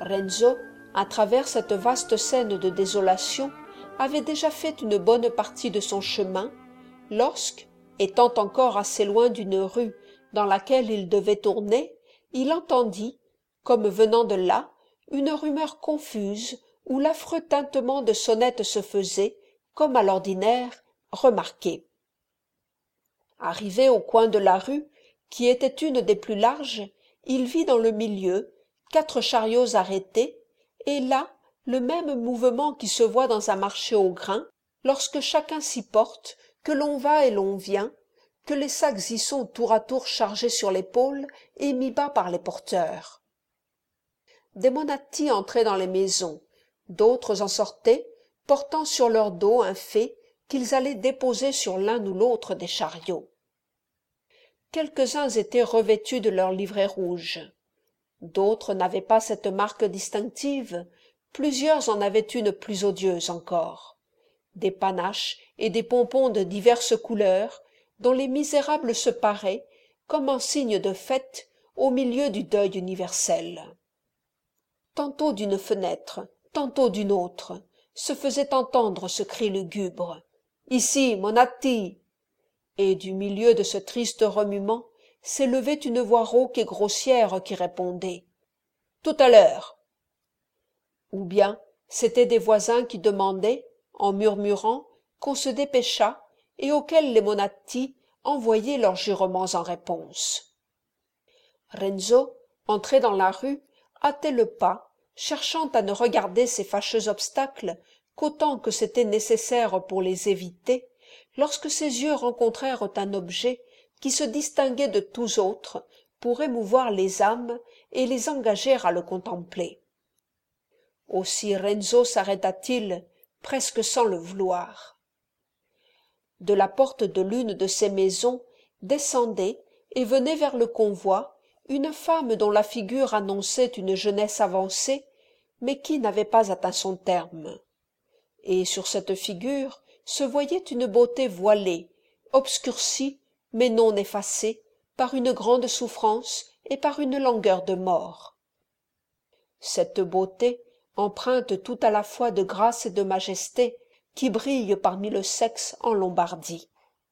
Renzo, à travers cette vaste scène de désolation, avait déjà fait une bonne partie de son chemin, lorsque, étant encore assez loin d'une rue dans laquelle il devait tourner, il entendit, comme venant de là, une rumeur confuse où l'affreux tintement de sonnettes se faisait, comme à l'ordinaire, remarquer. Arrivé au coin de la rue, qui était une des plus larges, il vit dans le milieu 4 chariots arrêtés, et là le même mouvement qui se voit dans un marché au grain, lorsque chacun s'y porte, que l'on va et l'on vient, que les sacs y sont tour à tour chargés sur l'épaule et mis bas par les porteurs. Des monatti entraient dans les maisons, d'autres en sortaient, portant sur leur dos un fait qu'ils allaient déposer sur l'un ou l'autre des chariots. Quelques-uns étaient revêtus de leur livrée rouge. D'autres n'avaient pas cette marque distinctive, plusieurs en avaient une plus odieuse encore. Des panaches et des pompons de diverses couleurs, dont les misérables se paraient, comme en signe de fête, au milieu du deuil universel. Tantôt d'une fenêtre, tantôt d'une autre, se faisait entendre ce cri lugubre. « Ici, Monatti !» Et du milieu de ce triste remuement s'élevait une voix rauque et grossière qui répondait « Tout à l'heure !» Ou bien c'étaient des voisins qui demandaient, en murmurant, qu'on se dépêchât et auxquels les monatti envoyaient leurs jurements en réponse. Renzo, entré dans la rue, hâtait le pas, cherchant à ne regarder ces fâcheux obstacles qu'autant que c'était nécessaire pour les éviter, lorsque ses yeux rencontrèrent un objet qui se distinguait de tous autres pour émouvoir les âmes et les engager à le contempler. Aussi Renzo s'arrêta-t-il, presque sans le vouloir. De la porte de l'une de ces maisons descendait et venait vers le convoi une femme dont la figure annonçait une jeunesse avancée, mais qui n'avait pas atteint son terme. Et sur cette figure se voyait une beauté voilée, obscurcie, mais non effacée, par une grande souffrance et par une langueur de mort. Cette beauté, empreinte tout à la fois de grâce et de majesté, qui brille parmi le sexe en Lombardie.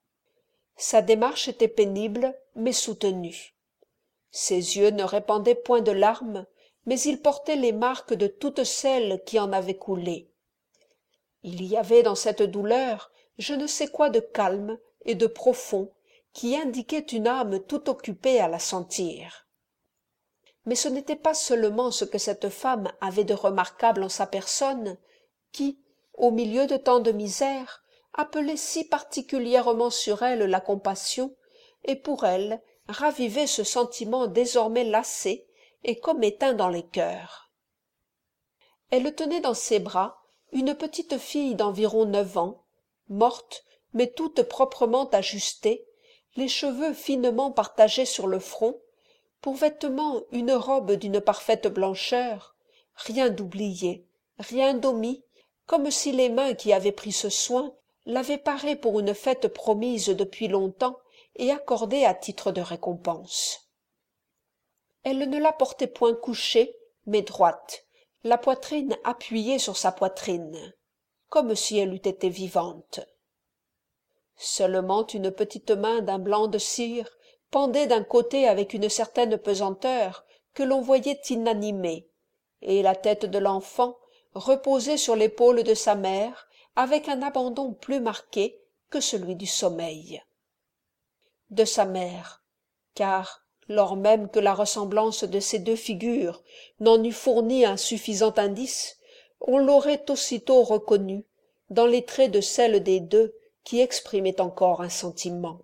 Sa démarche était pénible, mais soutenue. Ses yeux ne répandaient point de larmes, mais ils portaient les marques de toutes celles qui en avaient coulé. Il y avait dans cette douleur je ne sais quoi de calme et de profond qui indiquait une âme tout occupée à la sentir. Mais ce n'était pas seulement ce que cette femme avait de remarquable en sa personne qui, au milieu de tant de misère, appelait si particulièrement sur elle la compassion, et pour elle ravivait ce sentiment désormais lassé et comme éteint dans les cœurs. Elle tenait dans ses bras une petite fille d'environ 9 ans, morte mais toute proprement ajustée, les cheveux finement partagés sur le front, pour vêtement une robe d'une parfaite blancheur, rien d'oublié, rien d'omis, comme si les mains qui avaient pris ce soin l'avaient parée pour une fête promise depuis longtemps et accordée à titre de récompense. Elle ne la portait point couchée, mais droite, la poitrine appuyée sur sa poitrine, comme si elle eût été vivante. Seulement une petite main d'un blanc de cire pendait d'un côté avec une certaine pesanteur que l'on voyait inanimée, et la tête de l'enfant reposait sur l'épaule de sa mère avec un abandon plus marqué que celui du sommeil. De sa mère, car, lors même que la ressemblance de ces deux figures n'en eût fourni un suffisant indice, on l'aurait aussitôt reconnue dans les traits de celle des deux qui exprimait encore un sentiment.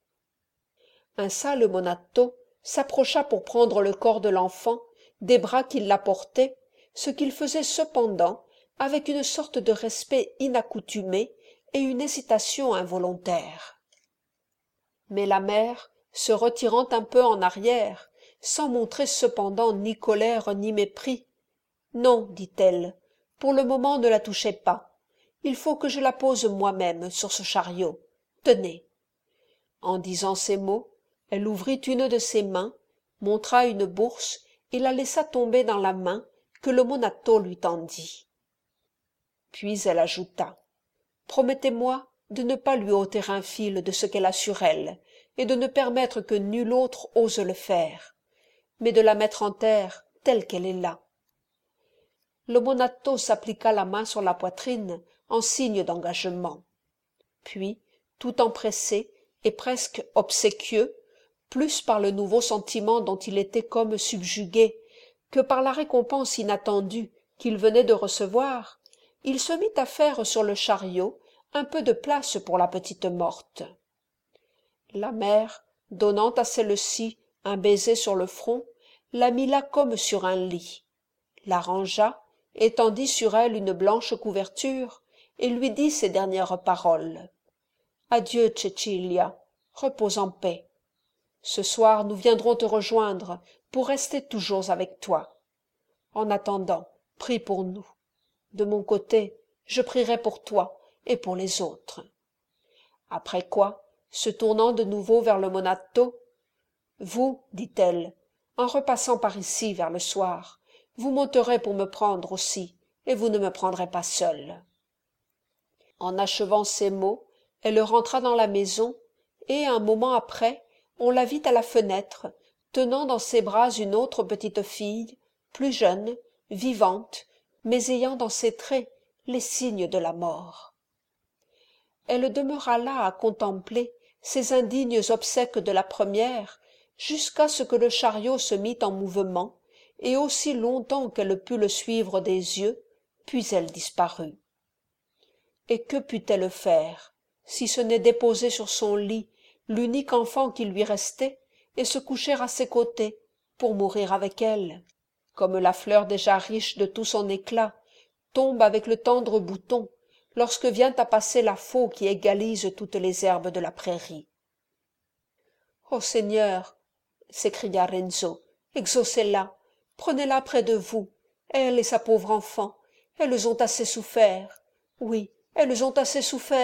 Un sale monatto s'approcha pour prendre le corps de l'enfant des bras qui la portaient, ce qu'il faisait cependant avec une sorte de respect inaccoutumé et une hésitation involontaire. Mais la mère, se retirant un peu en arrière, sans montrer cependant ni colère ni mépris, « Non, dit-elle, pour le moment ne la touchez pas. Il faut que je la pose moi-même sur ce chariot. Tenez. » En disant ces mots, elle ouvrit une de ses mains, montra une bourse et la laissa tomber dans la main que le Monatto lui tendit. Puis elle ajouta: « Promettez-moi de ne pas lui ôter un fil de ce qu'elle a sur elle, et de ne permettre que nul autre ose le faire, mais de la mettre en terre telle qu'elle est là. » Le Monatto s'appliqua la main sur la poitrine en signe d'engagement. Puis, tout empressé et presque obséquieux, plus par le nouveau sentiment dont il était comme subjugué que par la récompense inattendue qu'il venait de recevoir, il se mit à faire sur le chariot un peu de place pour la petite morte. La mère, donnant à celle-ci un baiser sur le front, la mit là comme sur un lit, la rangea, étendit sur elle une blanche couverture et lui dit ces dernières paroles: « Adieu, Cecilia, repose en paix. Ce soir nous viendrons te rejoindre pour rester toujours avec toi. En attendant, prie pour nous. De mon côté, je prierai pour toi et pour les autres. » Après quoi, se tournant de nouveau vers le Monatto, « Vous, dit-elle, en repassant par ici vers le soir, vous monterez pour me prendre aussi, et vous ne me prendrez pas seule. » En achevant ces mots, elle rentra dans la maison, et un moment après, on la vit à la fenêtre, tenant dans ses bras une autre petite fille, plus jeune, vivante, mais ayant dans ses traits les signes de la mort. Elle demeura là à contempler ces indignes obsèques de la première, jusqu'à ce que le chariot se mit en mouvement, et aussi longtemps qu'elle put le suivre des yeux, puis elle disparut. Et que put-elle faire, si ce n'est déposer sur son lit l'unique enfant qui lui restait, et se coucher à ses côtés, pour mourir avec elle, comme la fleur déjà riche de tout son éclat tombe avec le tendre bouton, lorsque vient à passer la faux qui égalise toutes les herbes de la prairie. « Ô Seigneur, » s'écria Renzo, « exaucez-la, prenez-la près de vous, elle et sa pauvre enfant, elles ont assez souffert, oui, elles ont assez souffert. »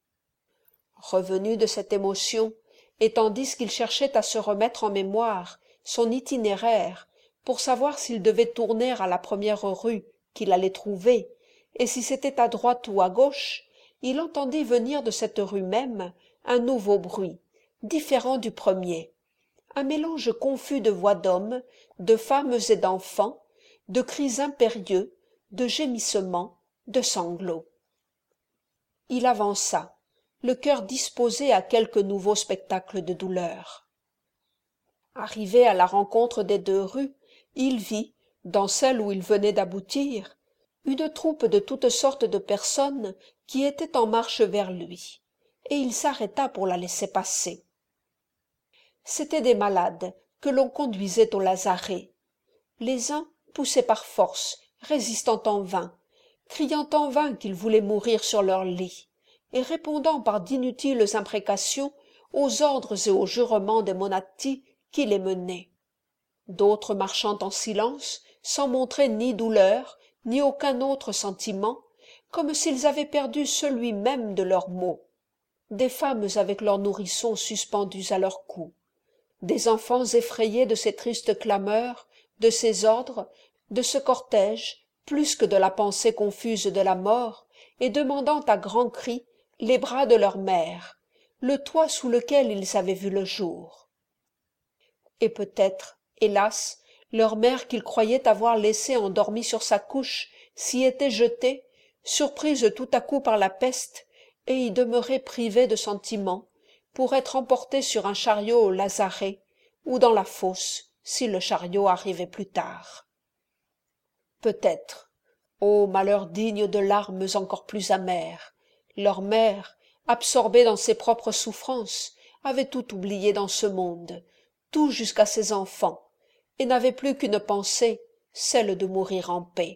Revenu de cette émotion, et tandis qu'il cherchait à se remettre en mémoire son itinéraire pour savoir s'il devait tourner à la première rue qu'il allait trouver, et si c'était à droite ou à gauche, il entendit venir de cette rue même un nouveau bruit, différent du premier, un mélange confus de voix d'hommes, de femmes et d'enfants, de cris impérieux, de gémissements, de sanglots. Il avança, le cœur disposé à quelque nouveau spectacle de douleur. Arrivé à la rencontre des deux rues, il vit, dans celle où il venait d'aboutir, une troupe de toutes sortes de personnes qui étaient en marche vers lui, et il s'arrêta pour la laisser passer. C'étaient des malades que l'on conduisait au lazaret. Les uns poussaient par force, résistant en vain, criant en vain qu'ils voulaient mourir sur leur lit, et répondant par d'inutiles imprécations aux ordres et aux jurements des Monatti qui les menaient. D'autres marchant en silence, sans montrer ni douleur, ni aucun autre sentiment, comme s'ils avaient perdu celui même de leurs maux. Des femmes avec leurs nourrissons suspendus à leur cou, des enfants effrayés de ces tristes clameurs, de ces ordres, de ce cortège, plus que de la pensée confuse de la mort, et demandant à grands cris les bras de leur mère, le toit sous lequel ils avaient vu le jour. Et peut-être, hélas, leur mère qu'ils croyaient avoir laissée endormie sur sa couche s'y était jetée, surprise tout à coup par la peste, et y demeurait privée de sentiments, pour être emportée sur un chariot au lazaret, ou dans la fosse, si le chariot arrivait plus tard. Peut-être, ô malheur digne de larmes encore plus amères, leur mère, absorbée dans ses propres souffrances, avait tout oublié dans ce monde, tout jusqu'à ses enfants, et n'avait plus qu'une pensée, celle de mourir en paix.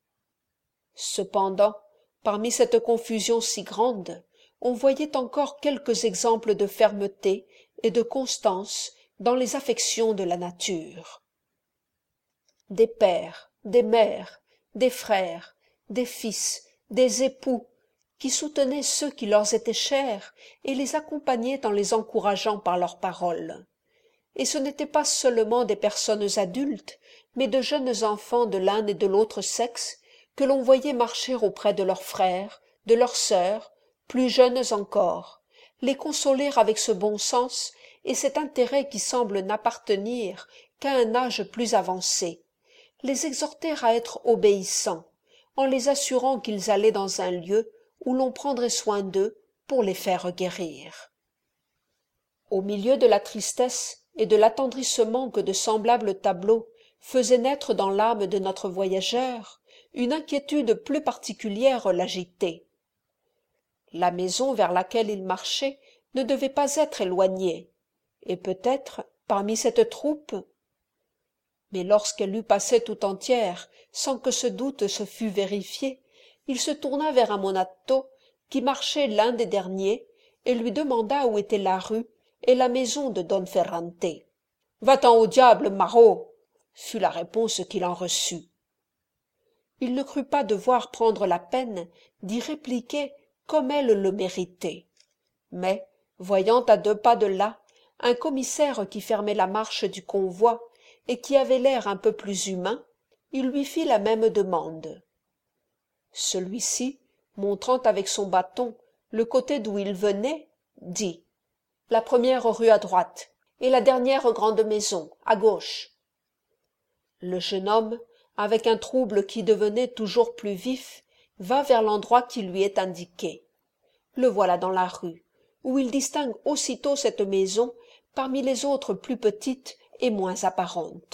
Cependant, parmi cette confusion si grande, on voyait encore quelques exemples de fermeté et de constance dans les affections de la nature. Des pères, des mères, des frères, des fils, des époux, qui soutenaient ceux qui leur étaient chers et les accompagnaient en les encourageant par leurs paroles. et ce n'étaient pas seulement des personnes adultes, mais de jeunes enfants de l'un et de l'autre sexe, que l'on voyait marcher auprès de leurs frères, de leurs sœurs, plus jeunes encore, les consoler avec ce bon sens et cet intérêt qui semble n'appartenir qu'à un âge plus avancé, les exhorter à être obéissants, en les assurant qu'ils allaient dans un lieu où l'on prendrait soin d'eux pour les faire guérir. Au milieu de la tristesse et de l'attendrissement que de semblables tableaux faisaient naître dans l'âme de notre voyageur, une inquiétude plus particulière l'agitait. La maison vers laquelle il marchait ne devait pas être éloignée, et peut-être, parmi cette troupe, mais lorsqu'elle eut passé tout entière, sans que ce doute se fût vérifié, il se tourna vers un monatto qui marchait l'un des derniers et lui demanda où était la rue et la maison de Don Ferrante. « Va-t'en au diable, maraud !» fut la réponse qu'il en reçut. Il ne crut pas devoir prendre la peine d'y répliquer comme elle le méritait. Mais, voyant à 2 pas de là un commissaire qui fermait la marche du convoi et qui avait l'air un peu plus humain, il lui fit la même demande. Celui-ci, montrant avec son bâton le côté d'où il venait, dit « La première rue à droite, et la dernière grande maison, à gauche. » Le jeune homme, avec un trouble qui devenait toujours plus vif, va vers l'endroit qui lui est indiqué. Le voilà dans la rue, où il distingue aussitôt cette maison parmi les autres plus petites et moins apparentes.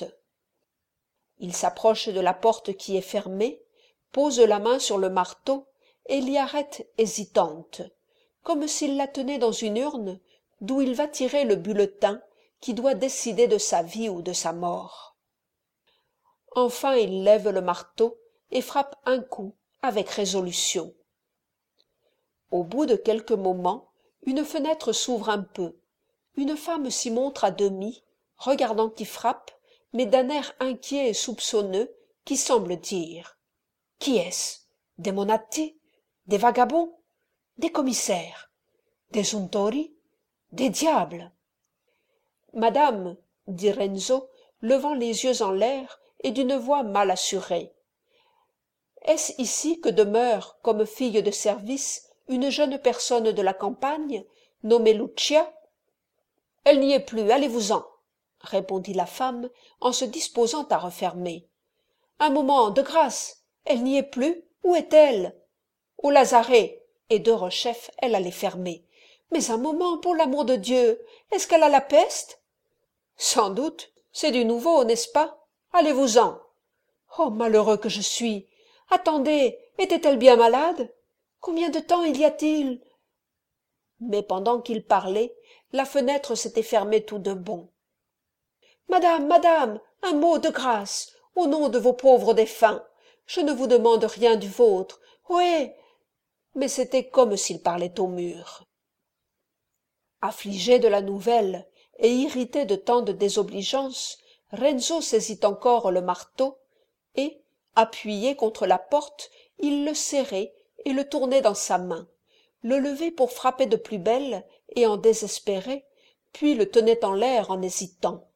Il s'approche de la porte qui est fermée, pose la main sur le marteau et l'y arrête hésitante, comme s'il la tenait dans une urne d'où il va tirer le bulletin qui doit décider de sa vie ou de sa mort. Enfin il lève le marteau et frappe un coup avec résolution. Au bout de quelques moments, une fenêtre s'ouvre un peu. Une femme s'y montre à demi, regardant qui frappe, mais d'un air inquiet et soupçonneux, qui semble dire « Qui est-ce? Des monatti? Des vagabonds? Des commissaires? Des untori? Des diables ?» « Madame, » dit Renzo, levant les yeux en l'air et d'une voix mal assurée, « est-ce ici que demeure, comme fille de service, une jeune personne de la campagne, nommée Lucia ? » « Elle n'y est plus, allez-vous-en, » répondit la femme en se disposant à refermer. « Un moment, de grâce, elle n'y est plus, où est-elle ? » « Au lazaret, » et de rechef elle allait fermer. « Mais un moment, pour l'amour de Dieu, est-ce qu'elle a la peste ? » « Sans doute, c'est du nouveau, n'est-ce pas ? Allez-vous-en. »« Oh, malheureux que je suis ! Attendez, était-elle bien malade ? Combien de temps y a-t-il » Mais pendant qu'il parlait, la fenêtre s'était fermée tout de bon. « Madame, madame, un mot de grâce, au nom de vos pauvres défunts. Je ne vous demande rien du vôtre. Oui. » Mais c'était comme s'il parlait au mur. Affligé de la nouvelle et irrité de tant de désobligeance, Renzo saisit encore le marteau et, appuyé contre la porte, il le serrait et le tournait dans sa main, le levait pour frapper de plus belle et en désespérer, puis le tenait en l'air en hésitant.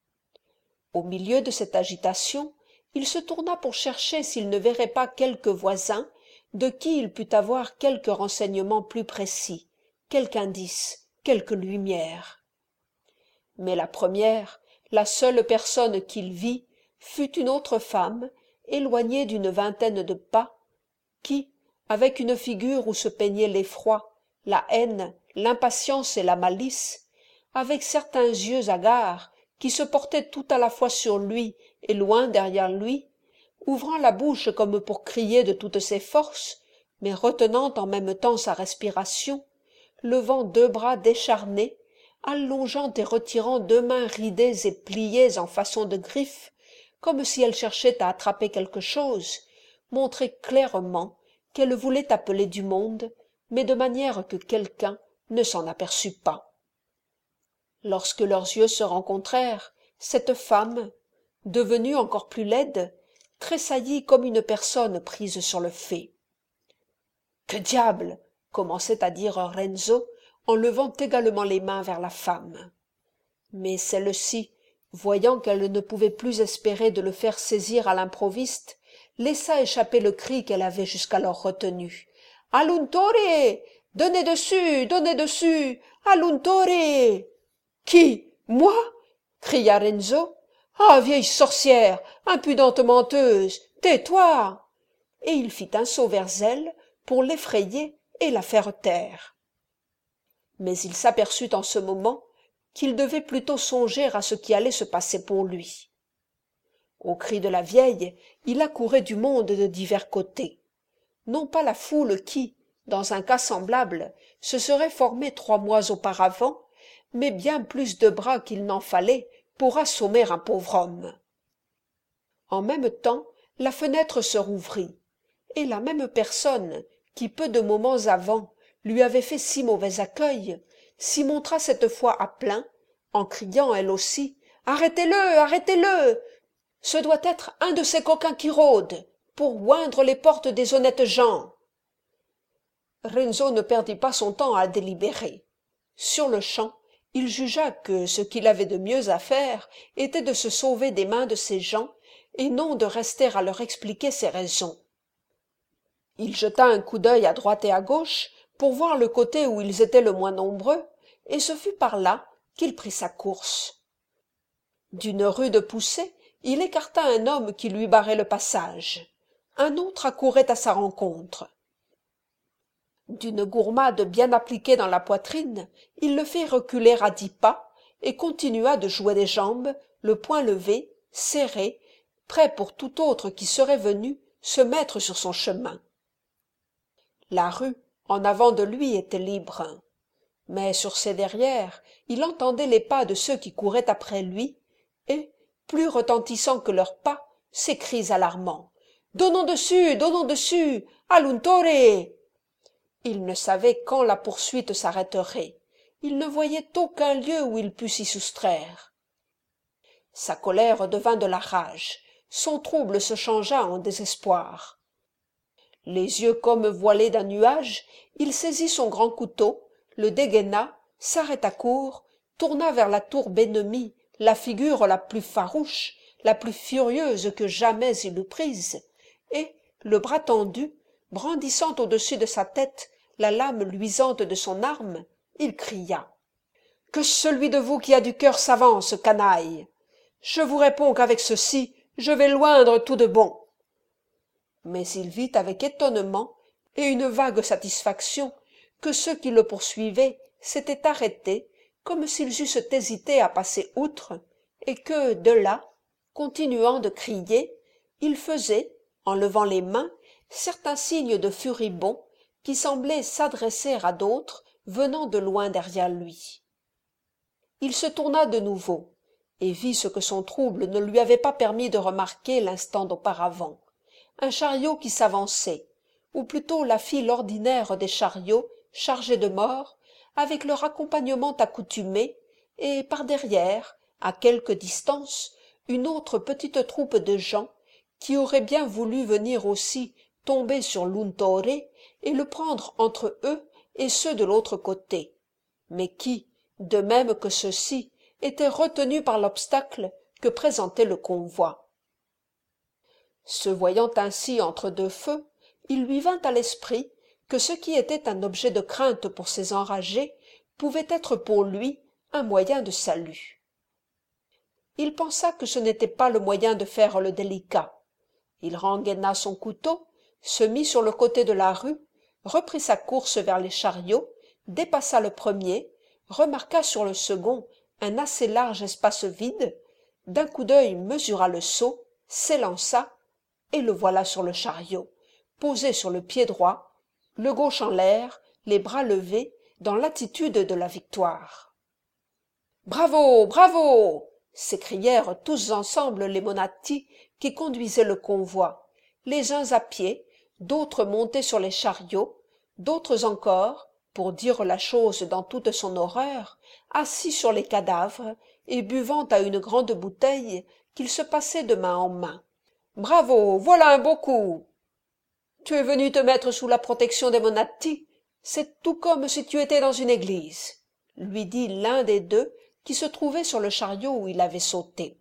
Au milieu de cette agitation, il se tourna pour chercher s'il ne verrait pas quelque voisin de qui il pût avoir quelque renseignement plus précis, quelque indice, quelque lumière. Mais la première, la seule personne qu'il vit, fut une autre femme, éloignée d'une vingtaine de pas, qui, avec une figure où se peignaient l'effroi, la haine, l'impatience et la malice, avec certains yeux hagards qui se portaient tout à la fois sur lui et loin derrière lui, ouvrant la bouche comme pour crier de toutes ses forces, mais retenant en même temps sa respiration, levant 2 bras décharnés, allongeant et retirant 2 mains ridées et pliées en façon de griffes, comme si elle cherchait à attraper quelque chose, montrait clairement qu'elle voulait appeler du monde, mais de manière que quelqu'un ne s'en aperçût pas. Lorsque leurs yeux se rencontrèrent, cette femme, devenue encore plus laide, tressaillit comme une personne prise sur le fait. « Que diable !» commençait à dire Renzo, en levant également les mains vers la femme. Mais celle-ci, voyant qu'elle ne pouvait plus espérer de le faire saisir à l'improviste, laissa échapper le cri qu'elle avait jusqu'alors retenu. « All'untore! Donnez dessus! Donnez dessus! All'untore !»« Qui? Moi ?» cria Renzo. « Ah, vieille sorcière! Impudente menteuse! Tais-toi !» Et il fit un saut vers elle pour l'effrayer et la faire taire. Mais il s'aperçut en ce moment qu'il devait plutôt songer à ce qui allait se passer pour lui. Au cri de la vieille, il accourait du monde de divers côtés. Non pas la foule qui, dans un cas semblable, se serait formée 3 mois auparavant, mais bien plus de bras qu'il n'en fallait pour assommer un pauvre homme. En même temps, la fenêtre se rouvrit, et la même personne qui peu de moments avant lui avait fait si mauvais accueil s'y montra cette fois à plein, en criant elle aussi « Arrêtez-le, arrêtez-le ! Ce doit être un de ces coquins qui rôdent pour oindre les portes des honnêtes gens. » Renzo ne perdit pas son temps à délibérer. Sur-le-champ, il jugea que ce qu'il avait de mieux à faire était de se sauver des mains de ces gens et non de rester à leur expliquer ses raisons. Il jeta un coup d'œil à droite et à gauche pour voir le côté où ils étaient le moins nombreux, et ce fut par là qu'il prit sa course. D'une rude poussée, il écarta un homme qui lui barrait le passage. Un autre accourait à sa rencontre. D'une gourmade bien appliquée dans la poitrine, il le fit reculer à 10 pas et continua de jouer des jambes, le poing levé, serré, prêt pour tout autre qui serait venu se mettre sur son chemin. La rue, en avant de lui, était libre. Mais sur ses derrières, il entendait les pas de ceux qui couraient après lui, et, plus retentissants que leurs pas, ces cris alarmants. « Donnons dessus, all'untore !» Il ne savait quand la poursuite s'arrêterait. Il ne voyait aucun lieu où il pût s'y soustraire. Sa colère devint de la rage. Son trouble se changea en désespoir. Les yeux comme voilés d'un nuage, il saisit son grand couteau, le dégaina, s'arrêta court, tourna vers la tourbe ennemie la figure la plus farouche, la plus furieuse que jamais il eût prise, et, le bras tendu, brandissant au-dessus de sa tête la lame luisante de son arme, il cria « Que celui de vous qui a du cœur s'avance, canaille! Je vous réponds qu'avec ceci, je vais loindre tout de bon. » Mais il vit avec étonnement et une vague satisfaction que ceux qui le poursuivaient s'étaient arrêtés comme s'ils eussent hésité à passer outre, et que, de là, continuant de crier, il faisait, en levant les mains, certains signes de furibond qui semblaient s'adresser à d'autres venant de loin derrière lui. Il se tourna de nouveau, et vit ce que son trouble ne lui avait pas permis de remarquer l'instant d'auparavant. Un chariot qui s'avançait, ou plutôt la file ordinaire des chariots chargés de morts, avec leur accompagnement accoutumé, et par derrière, à quelque distance, une autre petite troupe de gens qui auraient bien voulu venir aussi tomber sur l'untore et le prendre entre eux et ceux de l'autre côté, mais qui, de même que ceux-ci, étaient retenus par l'obstacle que présentait le convoi. Se voyant ainsi entre deux feux, il lui vint à l'esprit que ce qui était un objet de crainte pour ces enragés pouvait être pour lui un moyen de salut. Il pensa que ce n'était pas le moyen de faire le délicat. Il rengaina son couteau, se mit sur le côté de la rue, reprit sa course vers les chariots, dépassa le premier, remarqua sur le second un assez large espace vide, d'un coup d'œil mesura le saut, s'élança, et le voilà sur le chariot, posé sur le pied droit, le gauche en l'air, les bras levés, dans l'attitude de la victoire. « Bravo, bravo !» s'écrièrent tous ensemble les Monati qui conduisaient le convoi, les uns à pied, d'autres montés sur les chariots, d'autres encore, pour dire la chose dans toute son horreur, assis sur les cadavres et buvant à une grande bouteille qu'ils se passaient de main en main. « Bravo, voilà un beau coup ! Tu es venu te mettre sous la protection des Monati, c'est tout comme si tu étais dans une église, lui dit l'un des deux qui se trouvait sur le chariot où il avait sauté.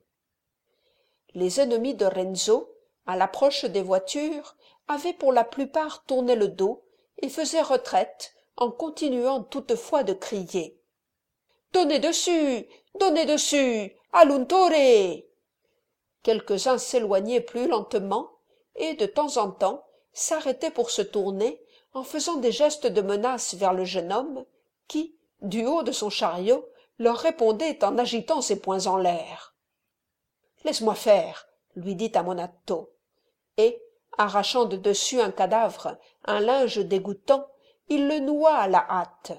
Les ennemis de Renzo, à l'approche des voitures, avaient pour la plupart tourné le dos et faisaient retraite en continuant toutefois de crier. « Donnez dessus, all'untore !» Quelques-uns s'éloignaient plus lentement et, de temps en temps, s'arrêtaient pour se tourner en faisant des gestes de menace vers le jeune homme qui, du haut de son chariot, leur répondait en agitant ses poings en l'air. « Laisse-moi faire, » lui dit Ammoniato, et, arrachant de dessus un cadavre, un linge dégoûtant, il le noua à la hâte.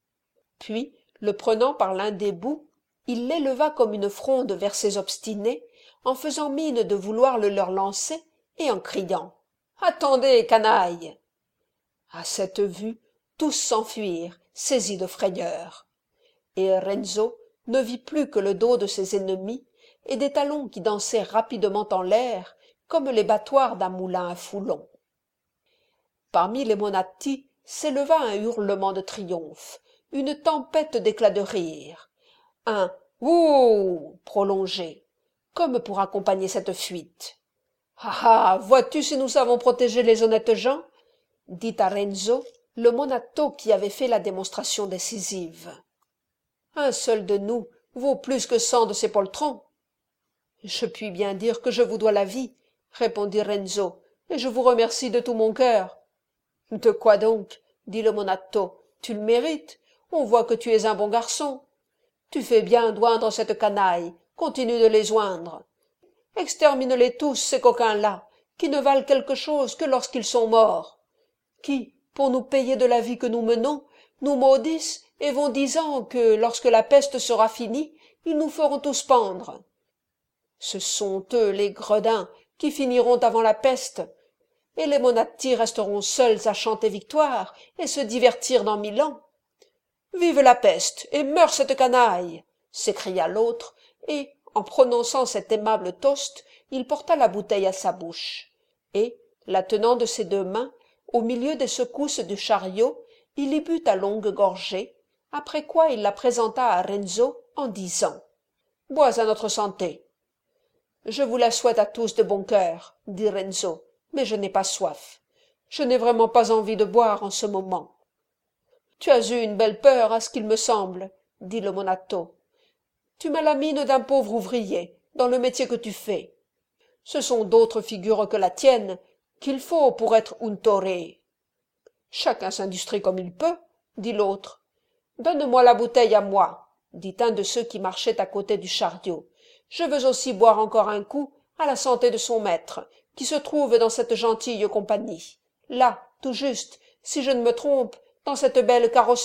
Puis, le prenant par l'un des bouts, il l'éleva comme une fronde vers ses obstinés, en faisant mine de vouloir le leur lancer et en criant « Attendez, canaille !» À cette vue, tous s'enfuirent, saisis de frayeur. Et Renzo ne vit plus que le dos de ses ennemis et des talons qui dansaient rapidement en l'air comme les battoirs d'un moulin à foulon. Parmi les Monatti s'éleva un hurlement de triomphe, une tempête d'éclats de rire, un « Ouh !» prolongé, comme pour accompagner cette fuite. « Ah ah, vois-tu si nous savons protéger les honnêtes gens ?» dit à Renzo le Monatto qui avait fait la démonstration décisive. « Un seul de nous vaut plus que 100 de ces poltrons. »« Je puis bien dire que je vous dois la vie, » répondit Renzo, « et je vous remercie de tout mon cœur. »« De quoi donc ?» dit le Monatto. « Tu le mérites. On voit que tu es un bon garçon. Tu fais bien d'oindre cette canaille. Continue de les oindre. Extermine-les tous, ces coquins-là, qui ne valent quelque chose que lorsqu'ils sont morts, qui, pour nous payer de la vie que nous menons, nous maudissent et vont disant que, lorsque la peste sera finie, ils nous feront tous pendre. Ce sont eux, les gredins, qui finiront avant la peste, et les Monatti resteront seuls à chanter victoire et se divertir dans 1000 ans. « Vive la peste et meure cette canaille !» s'écria l'autre, et, en prononçant cet aimable toast, il porta la bouteille à sa bouche, et, la tenant de ses 2 mains, au milieu des secousses du chariot, il y but à longues gorgées, après quoi il la présenta à Renzo en disant « Bois à notre santé !»« Je vous la souhaite à tous de bon cœur, » dit Renzo, « mais je n'ai pas soif. Je n'ai vraiment pas envie de boire en ce moment. »« Tu as eu une belle peur, à ce qu'il me semble, » dit le Monatto. « Tu m'as la mine d'un pauvre ouvrier, dans le métier que tu fais. Ce sont d'autres figures que la tienne qu'il faut pour être untore. »« Chacun s'industrie comme il peut, » dit l'autre. « Donne-moi la bouteille à moi, » dit un de ceux qui marchaient à côté du chariot. « Je veux aussi boire encore un coup à la santé de son maître, qui se trouve dans cette gentille compagnie, là, tout juste, si je ne me trompe, dans cette belle carrossée. »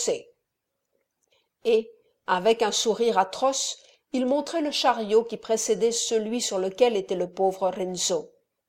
Et, avec un sourire atroce, il montrait le chariot qui précédait celui sur lequel était le pauvre Renzo.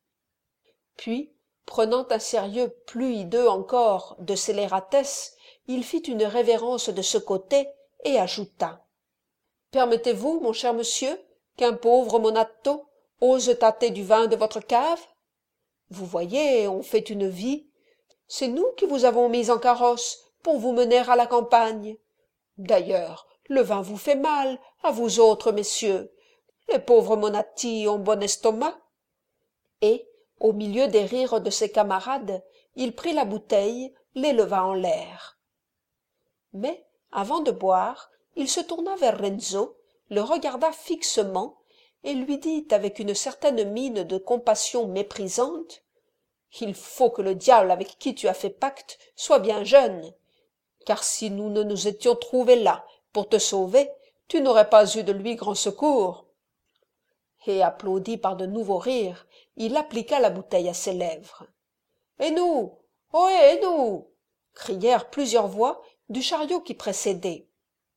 Puis, prenant un sérieux plus hideux encore de scélératesse, il fit une révérence de ce côté et ajouta « Permettez-vous, mon cher monsieur, qu'un pauvre Monatto ose tâter du vin de votre cave? Vous voyez, on fait une vie. C'est nous qui vous avons mis en carrosse pour vous mener à la campagne. D'ailleurs, le vin vous fait mal, à vous autres, messieurs. Les pauvres Monatti ont bon estomac. » Et, au milieu des rires de ses camarades, il prit la bouteille, l'éleva en l'air. Mais, avant de boire, il se tourna vers Renzo, le regarda fixement et lui dit avec une certaine mine de compassion méprisante « Il faut que le diable avec qui tu as fait pacte soit bien jeune, car si nous ne nous étions trouvés là pour te sauver, tu n'aurais pas eu de lui grand secours. » Et applaudi par de nouveaux rires, il appliqua la bouteille à ses lèvres. « Et nous? Ohé, et nous ?» crièrent plusieurs voix du chariot qui précédait.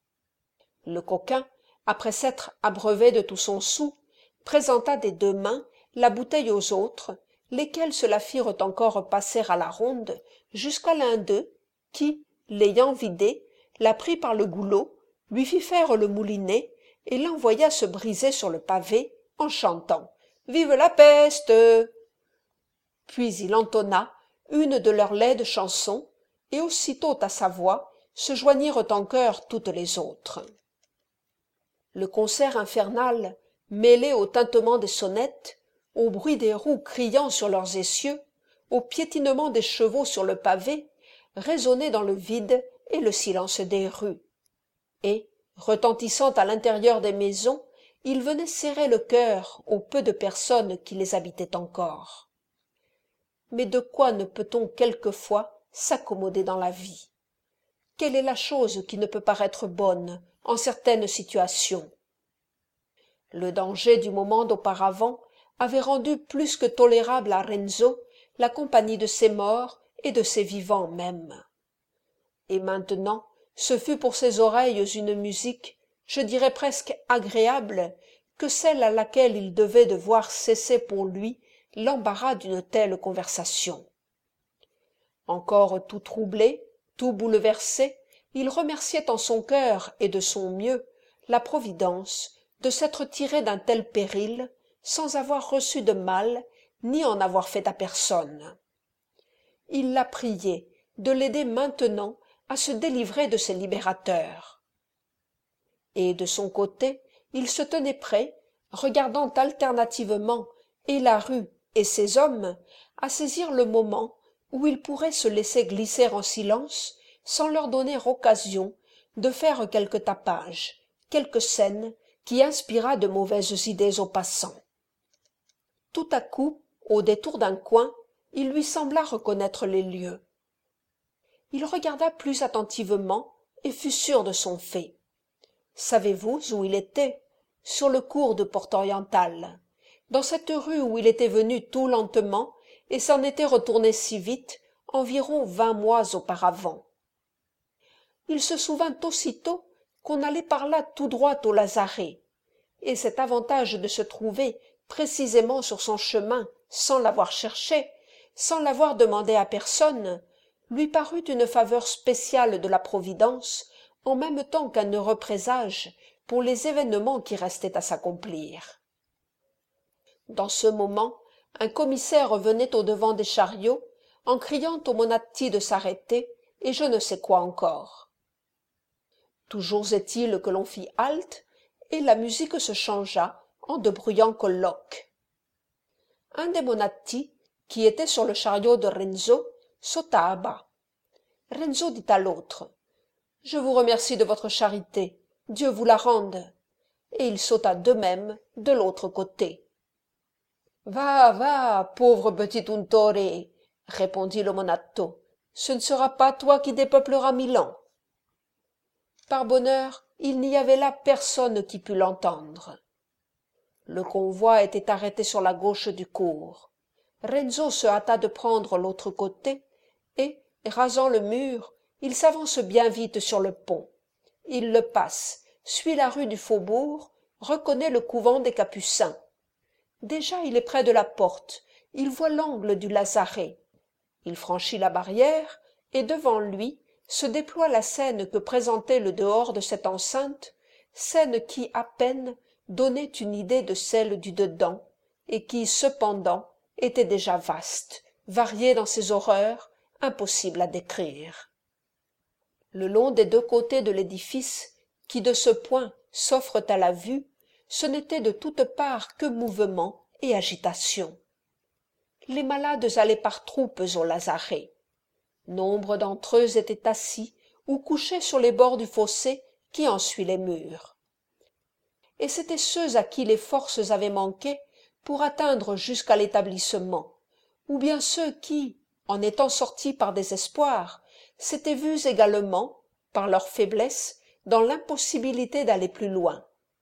Le coquin, après s'être abreuvé de tout son soûl, présenta des 2 mains la bouteille aux autres, lesquels se la firent encore passer à la ronde, jusqu'à l'un d'eux, qui, l'ayant vidée, la prit par le goulot, lui fit faire le moulinet, et l'envoya se briser sur le pavé, en chantant « Vive la peste !» Puis il entonna une de leurs laides chansons, et aussitôt à sa voix se joignirent en chœur toutes les autres. Le concert infernal, mêlé au tintement des sonnettes, au bruit des roues criant sur leurs essieux, au piétinement des chevaux sur le pavé, résonnait dans le vide et le silence des rues. Et, retentissant à l'intérieur des maisons, il venait serrer le cœur aux peu de personnes qui les habitaient encore. Mais de quoi ne peut-on quelquefois s'accommoder dans la vie? Quelle est la chose qui ne peut paraître bonne en certaines situations? Le danger du moment d'auparavant avait rendu plus que tolérable à Renzo la compagnie de ses morts et de ses vivants même. Et maintenant, ce fut pour ses oreilles une musique, je dirais presque agréable, que celle à laquelle il devait devoir cesser pour lui l'embarras d'une telle conversation. Encore tout troublé, tout bouleversé, il remerciait en son cœur et de son mieux la Providence de s'être tiré d'un tel péril sans avoir reçu de mal ni en avoir fait à personne. Il la priait de l'aider maintenant à se délivrer de ses libérateurs. Et de son côté, il se tenait prêt, regardant alternativement et la rue et ses hommes, à saisir le moment où il pourrait se laisser glisser en silence sans leur donner occasion de faire quelque tapage, quelque scène qui inspirât de mauvaises idées aux passants. Tout à coup, au détour d'un coin, il lui sembla reconnaître les lieux. Il regarda plus attentivement et fut sûr de son fait. Savez-vous où il était? Sur le cours de Porte-Orientale, dans cette rue où il était venu tout lentement et s'en était retourné si vite, environ 20 mois auparavant. Il se souvint aussitôt qu'on allait par là tout droit au Lazaret, et cet avantage de se trouver précisément sur son chemin sans l'avoir cherché, sans l'avoir demandé à personne, lui parut une faveur spéciale de la Providence, en même temps qu'un heureux présage pour les événements qui restaient à s'accomplir. Dans ce moment, un commissaire venait au-devant des chariots, en criant aux Monatti de s'arrêter, et je ne sais quoi encore. Toujours est-il que l'on fit halte, et la musique se changea en de bruyants colloques. Un des Monatti, qui était sur le chariot de Renzo, sauta à bas. Renzo dit à l'autre: « Je vous remercie de votre charité, Dieu vous la rende. » Et il sauta d'eux-mêmes de l'autre côté. « Va, va, pauvre petit untore, » répondit le Monatto, « ce ne sera pas toi qui dépeuplera Milan. » Par bonheur, il n'y avait là personne qui pût l'entendre. Le convoi était arrêté sur la gauche du cours. Renzo se hâta de prendre l'autre côté, et, rasant le mur, il s'avance bien vite sur le pont. Il le passe, suit la rue du Faubourg, reconnaît le couvent des Capucins. Déjà il est près de la porte, il voit l'angle du Lazaret. Il franchit la barrière, et devant lui se déploie la scène que présentait le dehors de cette enceinte, scène qui, à peine, donnait une idée de celle du dedans, et qui, cependant, était déjà vaste, variée dans ses horreurs, impossible à décrire. Le long des deux côtés de l'édifice, qui de ce point s'offrent à la vue, ce n'était de toutes parts que mouvement et agitation. Les malades allaient par troupes au Lazaret. Nombre d'entre eux étaient assis ou couchés sur les bords du fossé qui en suit les murs. Et c'étaient ceux à qui les forces avaient manqué pour atteindre jusqu'à l'établissement, ou bien ceux qui, en étant sortis par désespoir, s'étaient vus également, par leur faiblesse, dans l'impossibilité d'aller plus loin.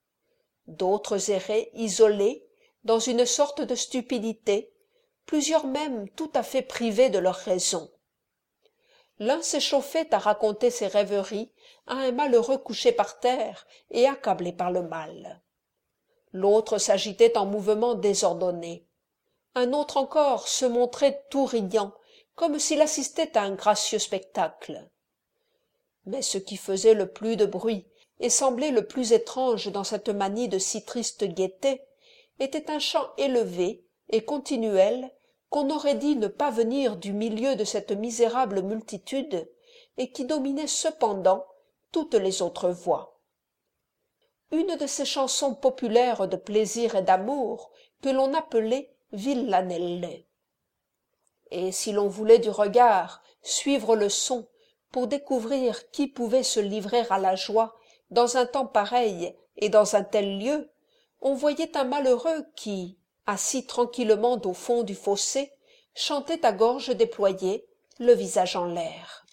D'autres erraient isolés, dans une sorte de stupidité, plusieurs même tout à fait privés de leur raison. L'un s'échauffait à raconter ses rêveries à un malheureux couché par terre et accablé par le mal. L'autre s'agitait en mouvements désordonnés. Un autre encore se montrait tout riant, comme s'il assistait à un gracieux spectacle. Mais ce qui faisait le plus de bruit et semblait le plus étrange dans cette manie de si triste gaieté était un chant élevé et continuel qu'on aurait dit ne pas venir du milieu de cette misérable multitude et qui dominait cependant toutes les autres voix. une de ces chansons populaires de plaisir et d'amour que l'on appelait villanelle. Et si l'on voulait du regard suivre le son pour découvrir qui pouvait se livrer à la joie dans un temps pareil et dans un tel lieu, on voyait un malheureux qui, assis tranquillement au fond du fossé, chantait à gorge déployée, le visage en l'air.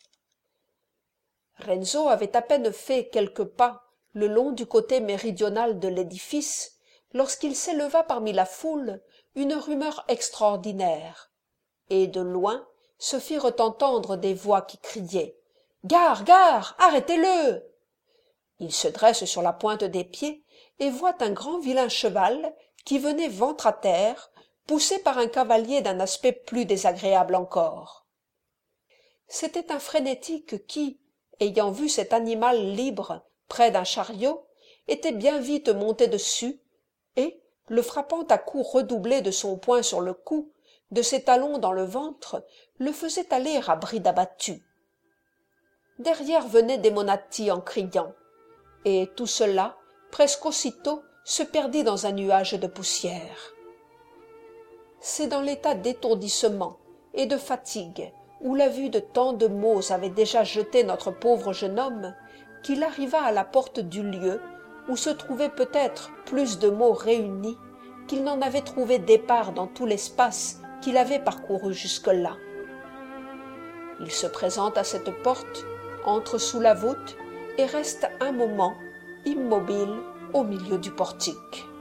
Renzo avait à peine fait quelques pas le long du côté méridional de l'édifice lorsqu'il s'éleva parmi la foule une rumeur extraordinaire, et de loin se firent entendre des voix qui criaient « Gare, gare, arrêtez-le !» Il se dresse sur la pointe des pieds et voit un grand vilain cheval qui venait ventre à terre, poussé par un cavalier d'un aspect plus désagréable encore. C'était un frénétique qui, ayant vu cet animal libre près d'un chariot, était bien vite monté dessus, et, le frappant à coups redoublés de son poing sur le cou, de ses talons dans le ventre, le faisait aller à bride abattue. Derrière venaient des Monati en criant, et tout cela, presque aussitôt, se perdit dans un nuage de poussière. C'est dans l'état d'étourdissement et de fatigue où la vue de tant de maux avait déjà jeté notre pauvre jeune homme, qu'il arriva à la porte du lieu où se trouvaient peut-être plus de maux réunis qu'il n'en avait trouvé départ dans tout l'espace qu'il avait parcouru jusque-là. Il se présente à cette porte, entre sous la voûte et reste un moment immobile au milieu du portique.